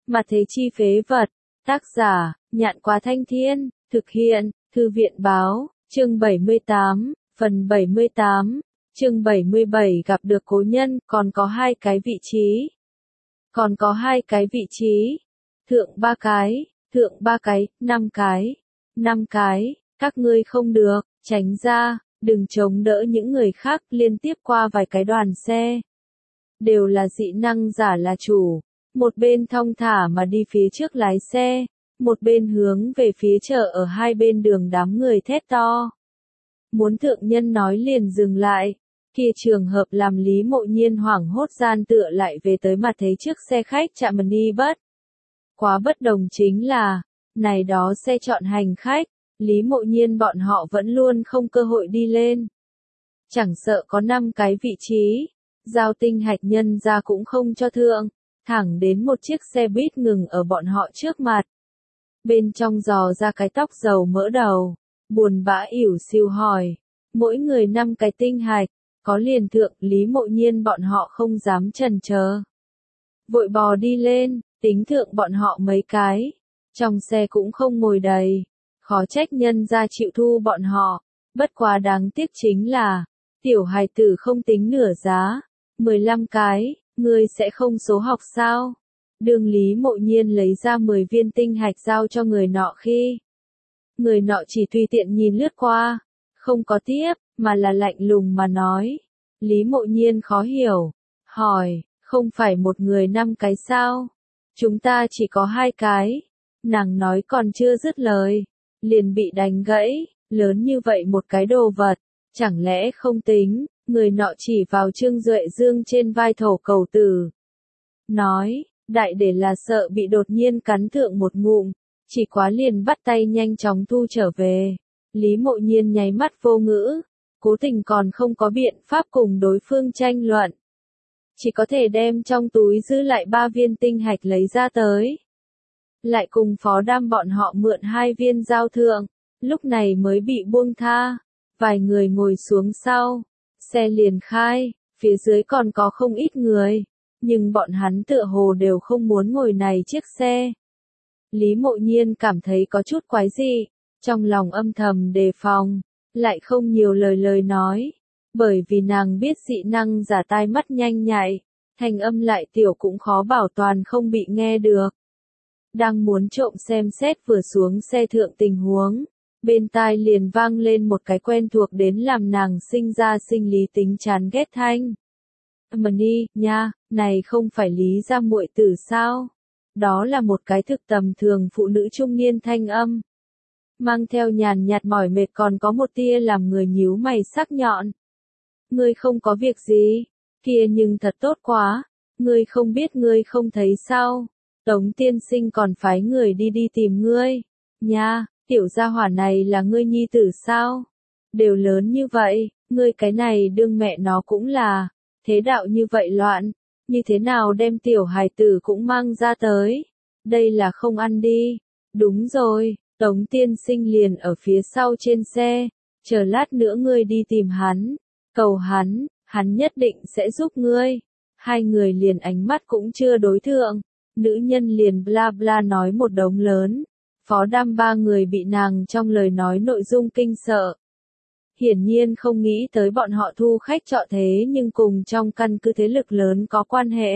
Mà thế chi phế vật. Tác giả, Nhạn Quá Thanh Thiên, thực hiện, Thư viện Báo, chương 78, phần 78, chương 77 gặp được cố nhân, còn có hai cái vị trí. Còn có hai cái vị trí. Thượng ba cái, 5 cái, các ngươi không được, tránh ra, đừng chống đỡ những người khác, liên tiếp qua vài cái đoàn xe. Đều là dị năng giả là chủ, một bên thong thả mà đi phía trước lái xe, một bên hướng về phía chợ ở hai bên đường đám người thét to. Muốn thượng nhân nói liền dừng lại, kia trường hợp làm Lý Mộ Nhiên hoảng hốt gian tựa lại về tới mặt thấy trước xe khách chạm đi bất. Quá bất đồng chính là, này đó xe chọn hành khách, Lý Mộ Nhiên bọn họ vẫn luôn không cơ hội đi lên. Chẳng sợ có 5 cái vị trí, giao tinh hạch nhân ra cũng không cho thượng, thẳng đến một chiếc xe buýt ngừng ở bọn họ trước mặt. Bên trong dò ra cái tóc dầu mỡ đầu, buồn bã ỉu xìu hỏi, mỗi người 5 cái tinh hạch, có liền thượng, Lý Mộ Nhiên bọn họ không dám chần chờ. Vội bò đi lên, tính thượng bọn họ mấy cái, trong xe cũng không ngồi đầy, khó trách nhân ra chịu thu bọn họ, bất quá đáng tiếc chính là, tiểu hài tử không tính nửa giá, 15 cái, ngươi sẽ không số học sao? Đường Lý Mộ Nhiên lấy ra 10 viên tinh hạch giao cho người nọ khi. Người nọ chỉ tùy tiện nhìn lướt qua, không có tiếp, mà là lạnh lùng mà nói. Lý Mộ Nhiên khó hiểu, hỏi, không phải một người 5 cái sao? Chúng ta chỉ có 2 cái. Nàng nói còn chưa dứt lời, liền bị đánh gãy, lớn như vậy một cái đồ vật, chẳng lẽ không tính, người nọ chỉ vào Trương Duệ Dương trên vai thổ cầu tử. Nói, đại để là sợ bị đột nhiên cắn thượng một ngụm, chỉ quá liền bắt tay nhanh chóng thu trở về. Lý Mộ Nhiên nháy mắt vô ngữ, cố tình còn không có biện pháp cùng đối phương tranh luận. Chỉ có thể đem trong túi giữ lại 3 viên tinh hạch lấy ra tới. Lại cùng phó đam bọn họ mượn 2 viên giao thượng, lúc này mới bị buông tha. Vài người ngồi xuống sau, xe liền khai, phía dưới còn có không ít người, nhưng bọn hắn tựa hồ đều không muốn ngồi này chiếc xe. Lý Mộ Nhiên cảm thấy có chút quái dị, trong lòng âm thầm đề phòng, lại không nhiều lời nói, bởi vì nàng biết dị năng giả tai mắt nhanh nhạy, thanh âm lại tiểu cũng khó bảo toàn không bị nghe được. Đang muốn trộm xem xét vừa xuống xe thượng tình huống, bên tai liền vang lên một cái quen thuộc đến làm nàng sinh ra sinh lý tính chán ghét thanh. Mani, nha, này không phải Lý gia muội tử sao? Đó là một cái thực tầm thường phụ nữ trung niên thanh âm. Mang theo nhàn nhạt mỏi mệt còn có một tia làm người nhíu mày sắc nhọn. Ngươi không có việc gì, kia nhưng thật tốt quá, ngươi không biết ngươi không thấy sao? Tống tiên sinh còn phái người đi tìm ngươi. Nha, tiểu gia hỏa này là ngươi nhi tử sao? Đều lớn như vậy, ngươi cái này đương mẹ nó cũng là, thế đạo như vậy loạn, như thế nào đem tiểu hài tử cũng mang ra tới? Đây là không ăn đi. Đúng rồi, Tống tiên sinh liền ở phía sau trên xe, chờ lát nữa ngươi đi tìm hắn, cầu hắn nhất định sẽ giúp ngươi. Hai người liền ánh mắt cũng chưa đối thượng. Nữ nhân liền bla bla nói một đống lớn, phó đam 3 người bị nàng trong lời nói nội dung kinh sợ. Hiển nhiên không nghĩ tới bọn họ thu khách trọ thế nhưng cùng trong căn cứ thế lực lớn có quan hệ.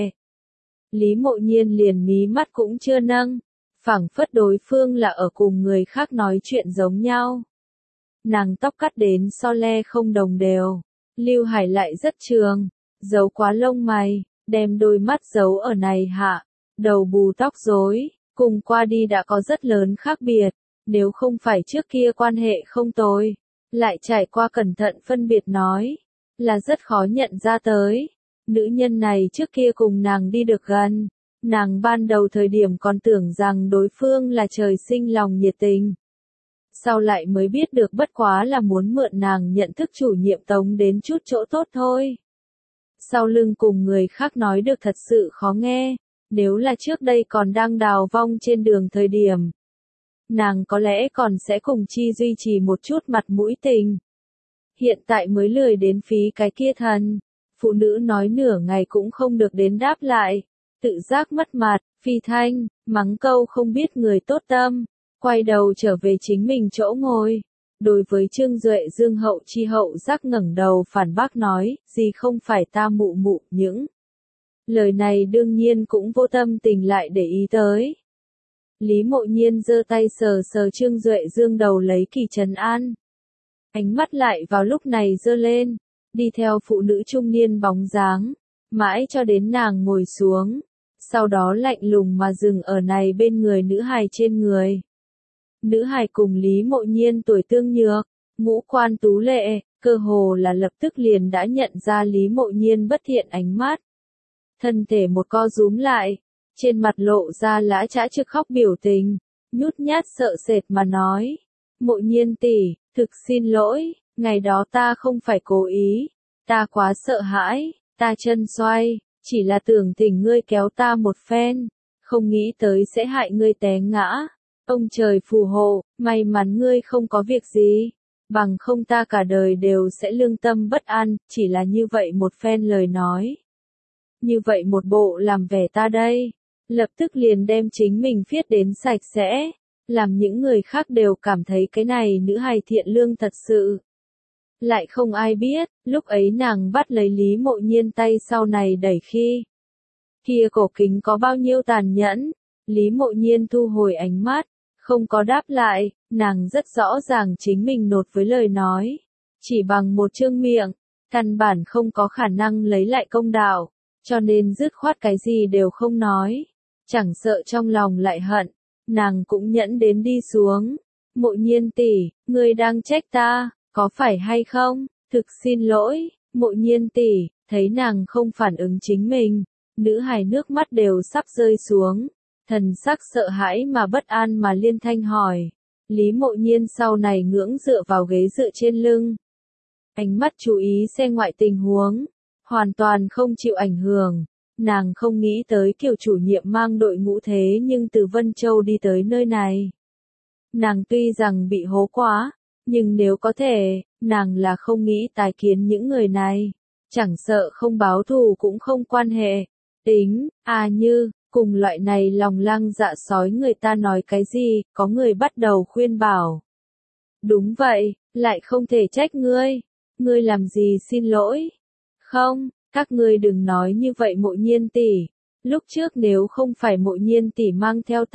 Lý Mộ Nhiên liền mí mắt cũng chưa nâng, phảng phất đối phương là ở cùng người khác nói chuyện giống nhau. Nàng tóc cắt đến so le không đồng đều, lưu hải lại rất trường, giấu quá lông mày, đem đôi mắt giấu ở này hạ. Đầu bù tóc rối, cùng qua đi đã có rất lớn khác biệt, nếu không phải trước kia quan hệ không tồi, lại trải qua cẩn thận phân biệt nói, là rất khó nhận ra tới. Nữ nhân này trước kia cùng nàng đi được gần, nàng ban đầu thời điểm còn tưởng rằng đối phương là trời sinh lòng nhiệt tình. Sau lại mới biết được bất quá là muốn mượn nàng nhận thức chủ nhiệm Tống đến chút chỗ tốt thôi. Sau lưng cùng người khác nói được thật sự khó nghe. Nếu là trước đây còn đang đào vong trên đường thời điểm, nàng có lẽ còn sẽ cùng chi duy trì một chút mặt mũi tình. Hiện tại mới lười đến phí cái kia thần, phụ nữ nói nửa ngày cũng không được đến đáp lại, tự giác mất mặt, phi thanh, mắng câu không biết người tốt tâm, quay đầu trở về chính mình chỗ ngồi. Đối với Trương Duệ Dương hậu chi hậu giác ngẩng đầu phản bác nói, gì không phải ta mụ mụ, những lời này đương nhiên cũng vô tâm tình lại để ý tới. Lý Mộ Nhiên giơ tay sờ sờ Trương Duệ Dương đầu lấy kỳ trấn an. Ánh mắt lại vào lúc này giơ lên, đi theo phụ nữ trung niên bóng dáng, mãi cho đến nàng ngồi xuống, sau đó lạnh lùng mà dừng ở này bên người nữ hài trên người. Nữ hài cùng Lý Mộ Nhiên tuổi tương nhược, ngũ quan tú lệ, cơ hồ là lập tức liền đã nhận ra Lý Mộ Nhiên bất thiện ánh mắt. Thân thể một co rúm lại, trên mặt lộ ra lã chã trực khóc biểu tình, nhút nhát sợ sệt mà nói. Mộ Nhiên tỷ, thực xin lỗi, ngày đó ta không phải cố ý, ta quá sợ hãi, ta chân xoay, chỉ là tưởng thỉnh ngươi kéo ta một phen, không nghĩ tới sẽ hại ngươi té ngã. Ông trời phù hộ, may mắn ngươi không có việc gì, bằng không ta cả đời đều sẽ lương tâm bất an, chỉ là như vậy một phen lời nói. Như vậy một bộ làm vẻ ta đây, lập tức liền đem chính mình viết đến sạch sẽ, làm những người khác đều cảm thấy cái này nữ hài thiện lương thật sự. Lại không ai biết, lúc ấy nàng bắt lấy Lý Mộ Nhiên tay sau này đẩy khi. Kia cổ kính có bao nhiêu tàn nhẫn, Lý Mộ Nhiên thu hồi ánh mắt, không có đáp lại, nàng rất rõ ràng chính mình nột với lời nói. Chỉ bằng một chương miệng, căn bản không có khả năng lấy lại công đạo, cho nên dứt khoát cái gì đều không nói. Chẳng sợ trong lòng lại hận, nàng cũng nhẫn đến đi xuống. Mộ Nhiên tỷ, ngươi đang trách ta, có phải hay không? Thực xin lỗi, Mộ Nhiên tỷ, thấy nàng không phản ứng chính mình, nữ hài nước mắt đều sắp rơi xuống, thần sắc sợ hãi mà bất an mà liên thanh hỏi. Lý Mộ Nhiên sau này ngưỡng dựa vào ghế dựa trên lưng. Ánh mắt chú ý xem ngoại tình huống, hoàn toàn không chịu ảnh hưởng. Nàng không nghĩ tới Kiều chủ nhiệm mang đội ngũ thế nhưng từ Vân Châu đi tới nơi này. Nàng tuy rằng bị hố quá, nhưng nếu có thể, nàng là không nghĩ tái kiến những người này. Chẳng sợ không báo thù cũng không quan hệ. Tính, như, cùng loại này lòng lang dạ sói người ta nói cái gì, có người bắt đầu khuyên bảo. Đúng vậy, lại không thể trách ngươi. Ngươi làm gì xin lỗi? Không, các ngươi đừng nói như vậy Mộ Nhiên tỷ. Lúc trước nếu không phải Mộ Nhiên tỷ mang theo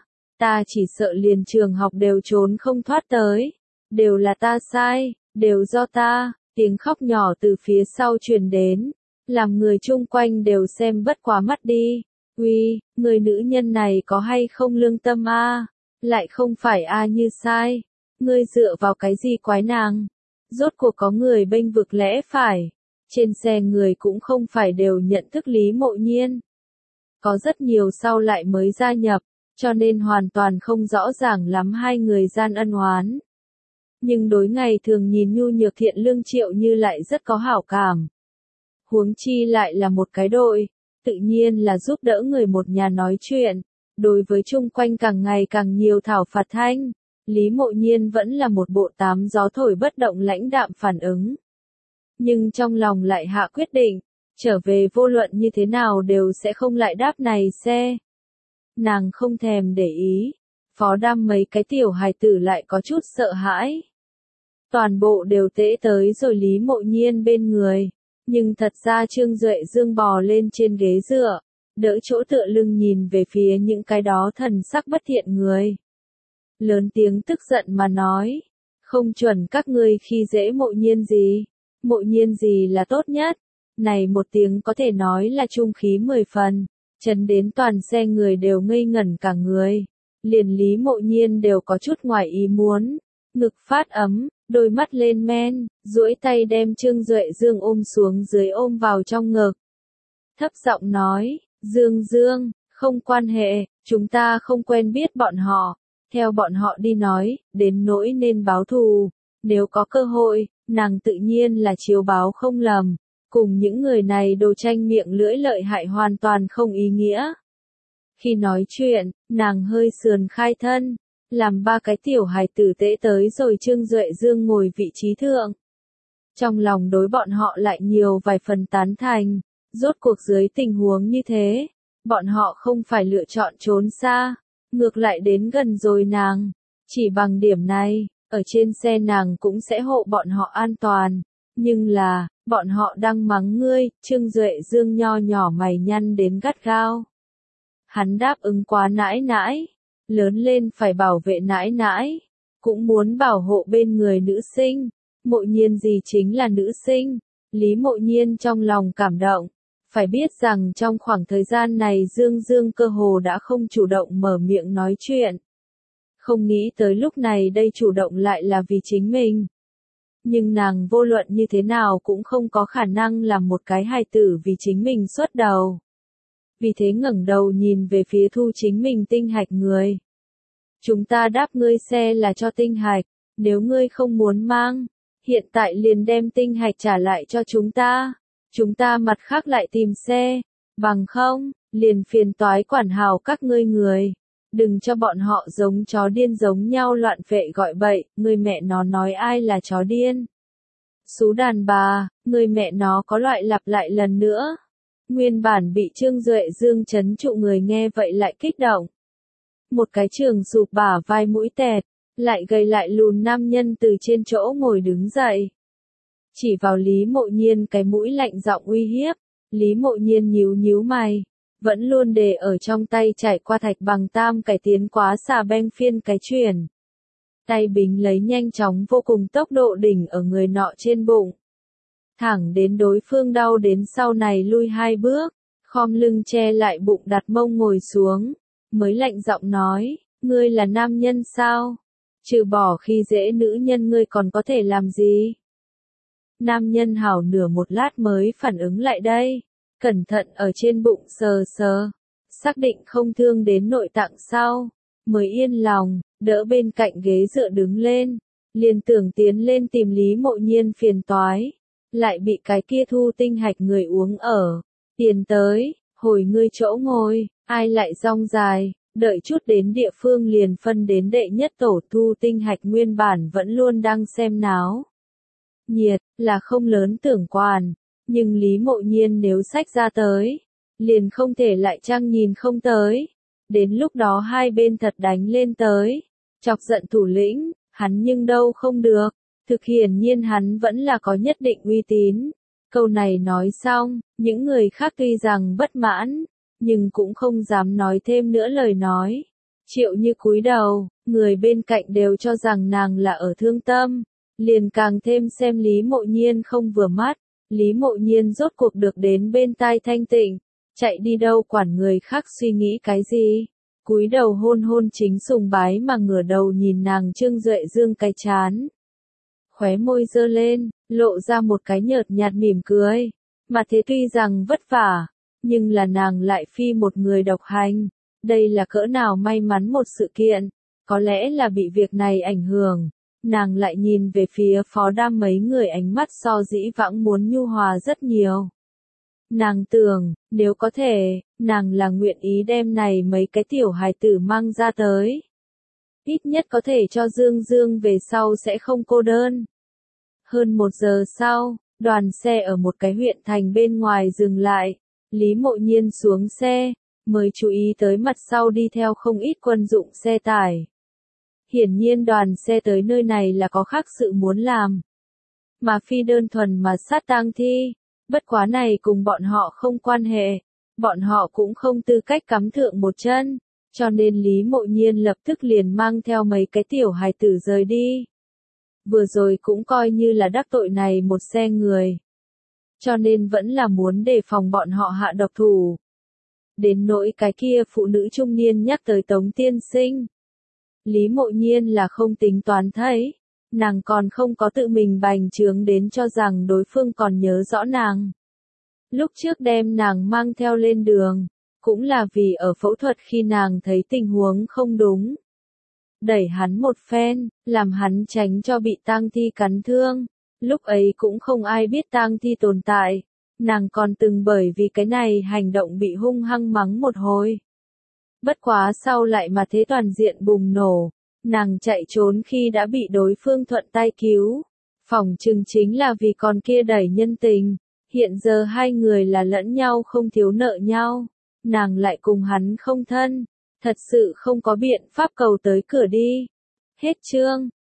ta chỉ sợ liền trường học đều trốn không thoát tới. Đều là ta sai, đều do ta. Tiếng khóc nhỏ từ phía sau truyền đến, làm người chung quanh đều xem bất quá mắt đi. Uy, người nữ nhân này có hay không lương tâm a? Lại không phải như sai. Ngươi dựa vào cái gì quái nàng? Rốt cuộc có người bênh vực lẽ phải. Trên xe người cũng không phải đều nhận thức Lý Mộ Nhiên. Có rất nhiều sau lại mới gia nhập, cho nên hoàn toàn không rõ ràng lắm hai người gian ân oán. Nhưng đối ngày thường nhìn nhu nhược thiện lương Triệu Như lại rất có hảo cảm. Huống chi lại là một cái đội, tự nhiên là giúp đỡ người một nhà nói chuyện. Đối với chung quanh càng ngày càng nhiều thảo phạt thanh, Lý Mộ Nhiên vẫn là một bộ tám gió thổi bất động lãnh đạm phản ứng. Nhưng trong lòng lại hạ quyết định, trở về vô luận như thế nào đều sẽ không lại đáp này xe. Nàng không thèm để ý, phó đam mấy cái tiểu hài tử lại có chút sợ hãi. Toàn bộ đều tễ tới rồi Lý Mộ Nhiên bên người, nhưng thật ra Trương Duệ Dương bò lên trên ghế dựa, đỡ chỗ tựa lưng nhìn về phía những cái đó thần sắc bất thiện người. Lớn tiếng tức giận mà nói, không chuẩn các ngươi khi dễ Mộ Nhiên gì. Mộ Nhiên gì là tốt nhất, này một tiếng có thể nói là trung khí 10 phần, chấn đến toàn xe người đều ngây ngẩn cả người, liền Lý Mộ Nhiên đều có chút ngoài ý muốn, ngực phát ấm, đôi mắt lên men, duỗi tay đem Trương Duệ Dương ôm xuống dưới ôm vào trong ngực. Thấp giọng nói, Dương, không quan hệ, chúng ta không quen biết bọn họ, theo bọn họ đi nói, đến nỗi nên báo thù, nếu có cơ hội, nàng tự nhiên là chiếu báo không lầm, cùng những người này đồ tranh miệng lưỡi lợi hại hoàn toàn không ý nghĩa. Khi nói chuyện, nàng hơi sườn khai thân, làm ba cái tiểu hài tử tễ tới rồi Trương Duệ Dương ngồi vị trí thượng. Trong lòng đối bọn họ lại nhiều vài phần tán thành, rốt cuộc dưới tình huống như thế, Bọn họ không phải lựa chọn trốn xa, ngược lại đến gần rồi nàng. Chỉ bằng điểm này, ở trên xe nàng cũng sẽ hộ bọn họ an toàn. Nhưng là, bọn họ đang mắng ngươi, Trương Duệ Dương nho nhỏ mày nhăn đến gắt gao. Hắn đáp ứng quá nãi nãi, lớn lên phải bảo vệ nãi nãi, cũng muốn bảo hộ bên người nữ sinh. Mộ Nhiên gì chính là nữ sinh, Lý Mộ Nhiên trong lòng cảm động. Phải biết rằng trong khoảng thời gian này Dương Dương cơ hồ đã không chủ động mở miệng nói chuyện. Không nghĩ tới lúc này đây chủ động lại là vì chính mình. Nhưng nàng vô luận như thế nào cũng không có khả năng làm một cái hài tử vì chính mình xuất đầu. Vì thế ngẩng đầu nhìn về phía thu chính mình tinh hạch người. Chúng ta đáp ngươi xe là cho tinh hạch, nếu ngươi không muốn mang, hiện tại liền đem tinh hạch trả lại cho chúng ta. Chúng ta mặt khác lại tìm xe, bằng không, liền phiền toái quản hào các ngươi người. Đừng cho bọn họ giống chó điên giống nhau loạn vệ gọi bậy, người mẹ nó nói ai là chó điên. Xú đàn bà, người mẹ nó có loại lặp lại lần nữa. Nguyên bản bị Trương Duệ Dương chấn trụ người nghe vậy lại kích động. Một cái trường sụp bả vai mũi tẹt, lại gầy lại lùn nam nhân từ trên chỗ ngồi đứng dậy. Chỉ vào Lý Mộ Nhiên cái mũi lạnh giọng uy hiếp, Lý Mộ Nhiên nhíu nhíu mày, vẫn luôn để ở trong tay trải qua thạch bằng tam cải tiến quá xà beng phiên cái chuyển. Tay bính lấy nhanh chóng vô cùng tốc độ đỉnh ở người nọ trên bụng. Thẳng đến đối phương đau đến sau này lui 2 bước, khom lưng che lại bụng đặt mông ngồi xuống, mới lạnh giọng nói, ngươi là nam nhân sao? Trừ bỏ khi dễ nữ nhân ngươi còn có thể làm gì? Nam nhân hảo nửa một lát mới phản ứng lại đây, cẩn thận ở trên bụng sờ sờ, xác định không thương đến nội tạng sau, mới yên lòng, đỡ bên cạnh ghế dựa đứng lên, liền tưởng tiến lên tìm Lý Mộ Nhiên phiền toái, lại bị cái kia thu tinh hạch người uống ở, tiền tới, hồi ngươi chỗ ngồi, ai lại rong dài, đợi chút đến địa phương liền phân đến đệ nhất tổ thu tinh hạch nguyên bản vẫn luôn đang xem náo. Nhiệt, là không lớn tưởng quản, nhưng Lý Mộ Nhiên nếu xách ra tới, liền không thể lại trăng nhìn không tới. Đến lúc đó hai bên thật đánh lên tới, chọc giận thủ lĩnh, hắn nhưng đâu không được, thực hiển nhiên hắn vẫn là có nhất định uy tín. Câu này nói xong, những người khác tuy rằng bất mãn, nhưng cũng không dám nói thêm nữa lời nói. Triệu Như cúi đầu, người bên cạnh đều cho rằng nàng là ở thương tâm, liền càng thêm xem Lý Mộ Nhiên không vừa mắt. Lý Mộ Nhiên rốt cuộc được đến bên tai thanh tịnh, chạy đi đâu quản người khác suy nghĩ cái gì. Cúi đầu hôn hôn chính sùng bái mà ngửa đầu nhìn nàng Trương Duệ Dương cái chán. Khóe môi giơ lên, lộ ra một cái nhợt nhạt mỉm cười. Mà thế tuy rằng vất vả, nhưng là nàng lại phi một người độc hành. Đây là cỡ nào may mắn một sự kiện. Có lẽ là bị việc này ảnh hưởng. Nàng lại nhìn về phía Phó Đam mấy người ánh mắt so dĩ vãng muốn nhu hòa rất nhiều. Nàng tưởng, nếu có thể, nàng là nguyện ý đem này mấy cái tiểu hài tử mang ra tới. Ít nhất có thể cho Dương Dương về sau sẽ không cô đơn. Hơn 1 giờ sau, đoàn xe ở một cái huyện thành bên ngoài dừng lại. Lý Mộ Nhiên xuống xe, mới chú ý tới mặt sau đi theo không ít quân dụng xe tải. Hiển nhiên đoàn xe tới nơi này là có khác sự muốn làm. Mà phi đơn thuần mà sát tang thi. Bất quá này cùng bọn họ không quan hệ. Bọn họ cũng không tư cách cắm thượng một chân. Cho nên Lý Mộ Nhiên lập tức liền mang theo mấy cái tiểu hài tử rời đi. Vừa rồi cũng coi như là đắc tội này một xe người. Cho nên vẫn là muốn đề phòng bọn họ hạ độc thủ. Đến nỗi cái kia phụ nữ trung niên nhắc tới Tống tiên sinh. Lý Mộ Nhiên là không tính toán thấy. Nàng còn không có tự mình bành trướng đến cho rằng đối phương còn nhớ rõ nàng. Lúc trước đem nàng mang theo lên đường, cũng là vì ở phẫu thuật khi nàng thấy tình huống không đúng. Đẩy hắn một phen, làm hắn tránh cho bị tang thi cắn thương. Lúc ấy cũng không ai biết tang thi tồn tại. Nàng còn từng bởi vì cái này hành động bị hung hăng mắng một hồi. Bất quá sau lại mà thế toàn diện bùng nổ. Nàng chạy trốn khi đã bị đối phương thuận tay cứu. Phỏng chừng chính là vì con kia đẩy nhân tình. Hiện giờ hai người là lẫn nhau không thiếu nợ nhau. nàng lại cùng hắn không thân, thật sự không có biện pháp cầu tới cửa đi. Hết chương.